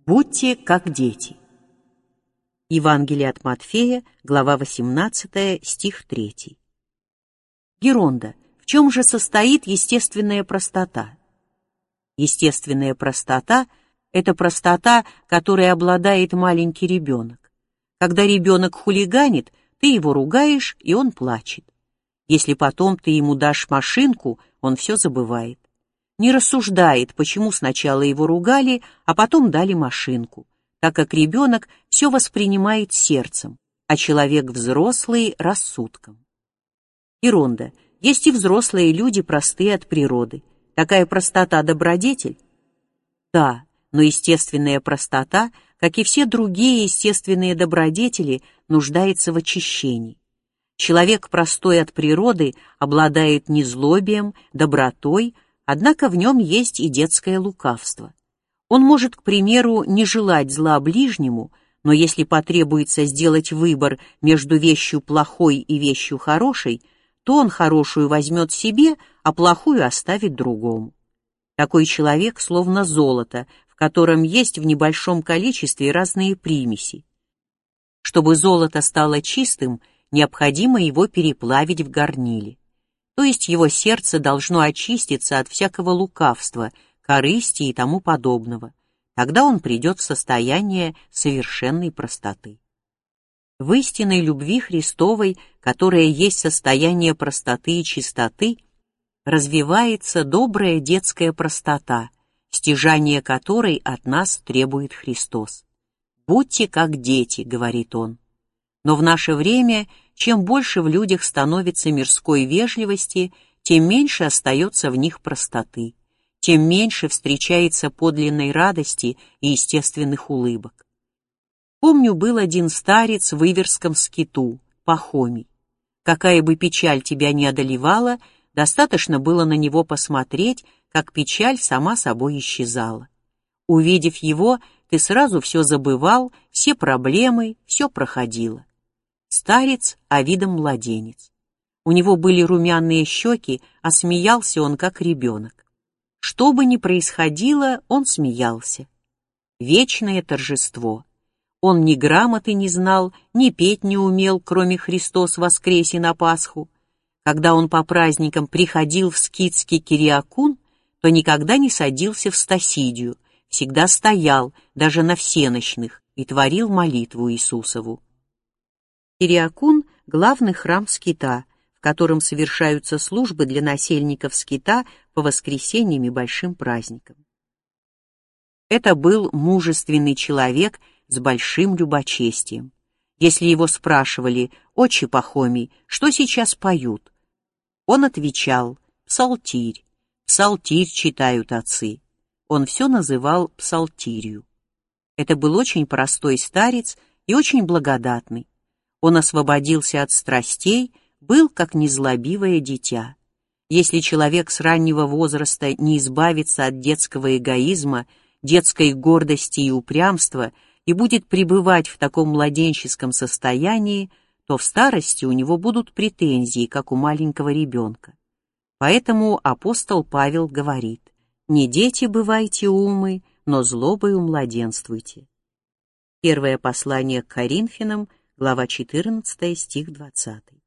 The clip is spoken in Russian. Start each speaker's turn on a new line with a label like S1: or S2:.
S1: Будьте как дети. Евангелие от Матфея, глава 18, стих 3. Геронда. В чем же состоит естественная простота? Естественная простота — это простота, которой обладает маленький ребенок. Когда ребенок хулиганит, ты его ругаешь, и он плачет. Если потом ты ему дашь машинку, он все забывает. Не рассуждает, почему сначала его ругали, а потом дали машинку, так как ребенок все воспринимает сердцем, а человек взрослый — рассудком. Иронда. Есть и взрослые люди, простые от природы. Такая простота — добродетель? Да, но естественная простота, как и все другие естественные добродетели, нуждается в очищении. Человек простой от природы обладает незлобием, добротой, однако в нем есть и детское лукавство. Он может, к примеру, не желать зла ближнему, но если потребуется сделать выбор между вещью плохой и вещью хорошей, то он хорошую возьмет себе, а плохую оставит другому. Такой человек словно золото, в котором есть в небольшом количестве разные примеси. Чтобы золото стало чистым, необходимо его переплавить в горниле. То есть его сердце должно очиститься от всякого лукавства, корысти и тому подобного. Тогда он придет в состояние совершенной простоты. В истинной любви Христовой, которая есть состояние простоты и чистоты, развивается добрая детская простота, стяжание которой от нас требует Христос. «Будьте как дети», — говорит Он. Но в наше время, чем больше в людях становится мирской вежливости, тем меньше остается в них простоты, тем меньше встречается подлинной радости и естественных улыбок. Помню, был один старец в Иверском скиту, Пахомий. Какая бы печаль тебя ни одолевала, достаточно было на него посмотреть, как печаль сама собой исчезала. Увидев его, ты сразу все забывал, все проблемы, все проходило. Старец, а видом младенец. У него были румяные щеки, а смеялся он как ребенок. Что бы ни происходило, он смеялся. Вечное торжество. Он ни грамоты не знал, ни петь не умел, кроме «Христос воскресе» на Пасху. Когда он по праздникам приходил в скитский Кириакун, то никогда не садился в Стасидию, всегда стоял, даже на всенощных, и творил молитву Иисусову. Кириакун — главный храм скита, в котором совершаются службы для насельников скита по воскресеньям и большим праздникам. Это был мужественный человек с большим любочестием. Если его спрашивали: «Отче Пахомий, что сейчас поют?», он отвечал: «Псалтирь, псалтирь читают отцы». Он все называл псалтирью. Это был очень простой старец и очень благодатный. Он освободился от страстей, был как незлобивое дитя. Если человек с раннего возраста не избавится от детского эгоизма, детской гордости и упрямства и будет пребывать в таком младенческом состоянии, то в старости у него будут претензии, как у маленького ребенка. Поэтому апостол Павел говорит: «Не дети бывайте умы, но злобою младенствуйте». Первое послание к Коринфянам, глава 14, стих 20.